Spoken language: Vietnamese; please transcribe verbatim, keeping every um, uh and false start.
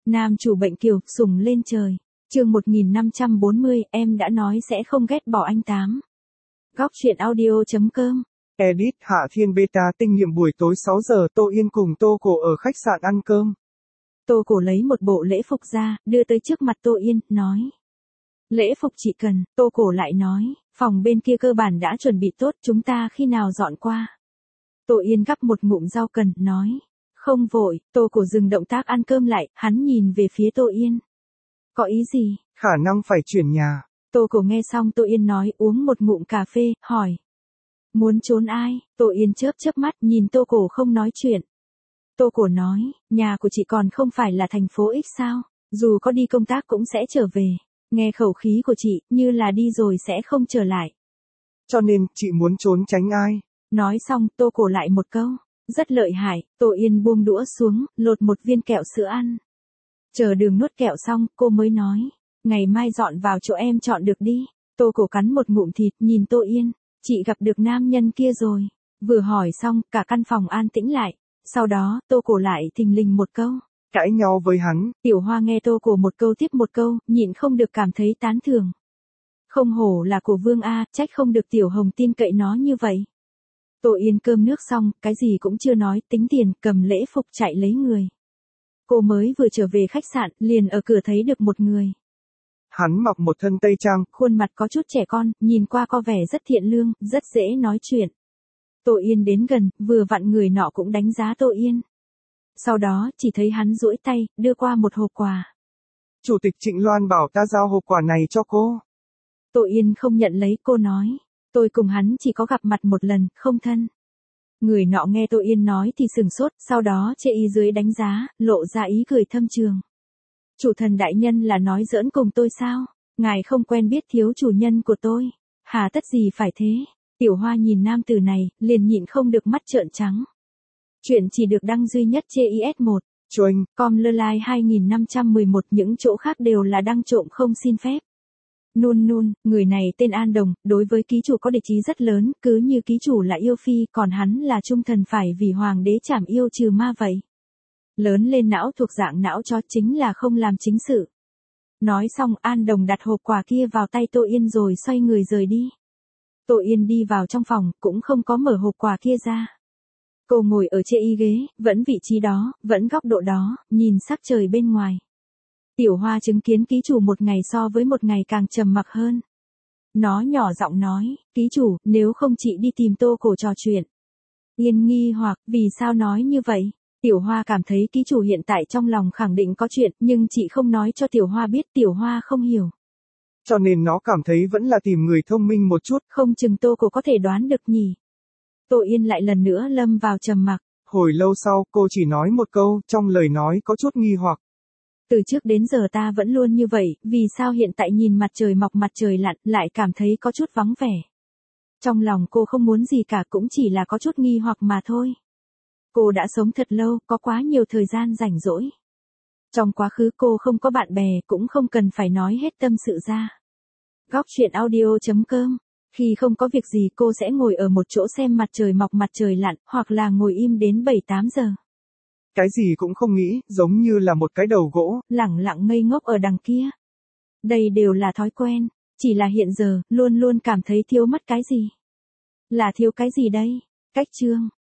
Nam chủ bệnh kiều, sùng lên trời. Chương một nghìn năm trăm bốn mươi, em đã nói sẽ không ghét bỏ anh tám. Góc truyện audio chấm com. Edit Hạ Thiên Beta tinh nghiệm buổi tối sáu giờ Tô Yên cùng Tô Cổ ở khách sạn ăn cơm. Tô Cổ lấy một bộ lễ phục ra, đưa tới trước mặt Tô Yên, nói. Lễ phục chị cần, Tô Cổ lại nói, phòng bên kia cơ bản đã chuẩn bị tốt, chúng ta khi nào dọn qua. Tô Yên gắp một ngụm rau cần, nói. Không vội, Tô Cổ dừng động tác ăn cơm lại, hắn nhìn về phía Tô Yên. Có ý gì? Khả năng phải chuyển nhà. Tô Cổ nghe xong Tô Yên nói uống một ngụm cà phê, hỏi. Muốn trốn ai? Tô Yên chớp chớp mắt nhìn Tô Cổ không nói chuyện. Tô Cổ nói, nhà của chị còn không phải là thành phố X sao? Dù có đi công tác cũng sẽ trở về. Nghe khẩu khí của chị, như là đi rồi sẽ không trở lại. Cho nên, chị muốn trốn tránh ai? Nói xong, Tô Cổ lại một câu. Rất lợi hại, Tô Yên buông đũa xuống, lột một viên kẹo sữa ăn. Chờ đường nuốt kẹo xong, cô mới nói. Ngày mai dọn vào chỗ em chọn được đi. Tô Cổ cắn một ngụm thịt, nhìn Tô Yên. Chị gặp được nam nhân kia rồi. Vừa hỏi xong, cả căn phòng an tĩnh lại. Sau đó, Tô Cổ lại thình lình một câu. Cãi nhau với hắn. Tiểu Hoa nghe Tô Cổ một câu tiếp một câu, nhịn không được cảm thấy tán thưởng. Không hổ là của Vương A, trách không được Tiểu Hồng tin cậy nó như vậy. Tô Yên cơm nước xong, cái gì cũng chưa nói, tính tiền, cầm lễ phục chạy lấy người. Cô mới vừa trở về khách sạn, liền ở cửa thấy được một người. Hắn mặc một thân tây trang, khuôn mặt có chút trẻ con, nhìn qua có vẻ rất thiện lương, rất dễ nói chuyện. Tô Yên đến gần, vừa vặn người nọ cũng đánh giá Tô Yên. Sau đó, chỉ thấy hắn duỗi tay, đưa qua một hộp quà. Chủ tịch Trịnh Loan bảo ta giao hộp quà này cho cô. Tô Yên không nhận lấy, cô nói. Tôi cùng hắn chỉ có gặp mặt một lần, không thân. Người nọ nghe Tô Yên nói thì sừng sốt, sau đó chê ý dưới đánh giá, lộ ra ý cười thâm trường. Chủ thần đại nhân là nói giỡn cùng tôi sao? Ngài không quen biết thiếu chủ nhân của tôi. Hà tất gì phải thế? Tiểu Hoa nhìn nam tử này, liền nhịn không được mắt trợn trắng. Chuyện chỉ được đăng duy nhất trên i ét một. Choanh. Com lơ lai hai nghìn năm trăm mười một, những chỗ khác đều là đăng trộm không xin phép. Nun nun, người này tên An Đồng, đối với ký chủ có địch ý rất lớn, cứ như ký chủ là yêu phi, còn hắn là trung thần phải vì hoàng đế trảm yêu trừ ma vậy. Lớn lên não thuộc dạng não chó, chính là không làm chính sự. Nói xong An Đồng đặt hộp quà kia vào tay Tô Yên rồi xoay người rời đi. Tô Yên đi vào trong phòng, cũng không có mở hộp quà kia ra. Cô ngồi ở trên y ghế, vẫn vị trí đó, vẫn góc độ đó, nhìn sắc trời bên ngoài. Tiểu Hoa chứng kiến ký chủ một ngày so với một ngày càng trầm mặc hơn. Nó nhỏ giọng nói, ký chủ, nếu không chị đi tìm Tô Cổ trò chuyện. Yên nghi hoặc, vì sao nói như vậy? Tiểu Hoa cảm thấy ký chủ hiện tại trong lòng khẳng định có chuyện, nhưng chị không nói cho Tiểu Hoa biết, Tiểu Hoa không hiểu. Cho nên nó cảm thấy vẫn là tìm người thông minh một chút. Không chừng Tô Cổ có thể đoán được nhỉ. Tô Yên lại lần nữa lâm vào trầm mặc. Hồi lâu sau, cô chỉ nói một câu, trong lời nói có chút nghi hoặc. Từ trước đến giờ ta vẫn luôn như vậy, vì sao hiện tại nhìn mặt trời mọc mặt trời lặn, lại cảm thấy có chút vắng vẻ. Trong lòng cô không muốn gì cả, cũng chỉ là có chút nghi hoặc mà thôi. Cô đã sống thật lâu, có quá nhiều thời gian rảnh rỗi. Trong quá khứ cô không có bạn bè, cũng không cần phải nói hết tâm sự ra. Góc truyện audio chấm com. Khi không có việc gì cô sẽ ngồi ở một chỗ xem mặt trời mọc mặt trời lặn, hoặc là ngồi im đến bảy tám giờ. Cái gì cũng không nghĩ, giống như là một cái đầu gỗ. Lẳng lặng ngây ngốc ở đằng kia. Đây đều là thói quen, chỉ là hiện giờ, luôn luôn cảm thấy thiếu mất cái gì. Là thiếu cái gì đây? Cách chương.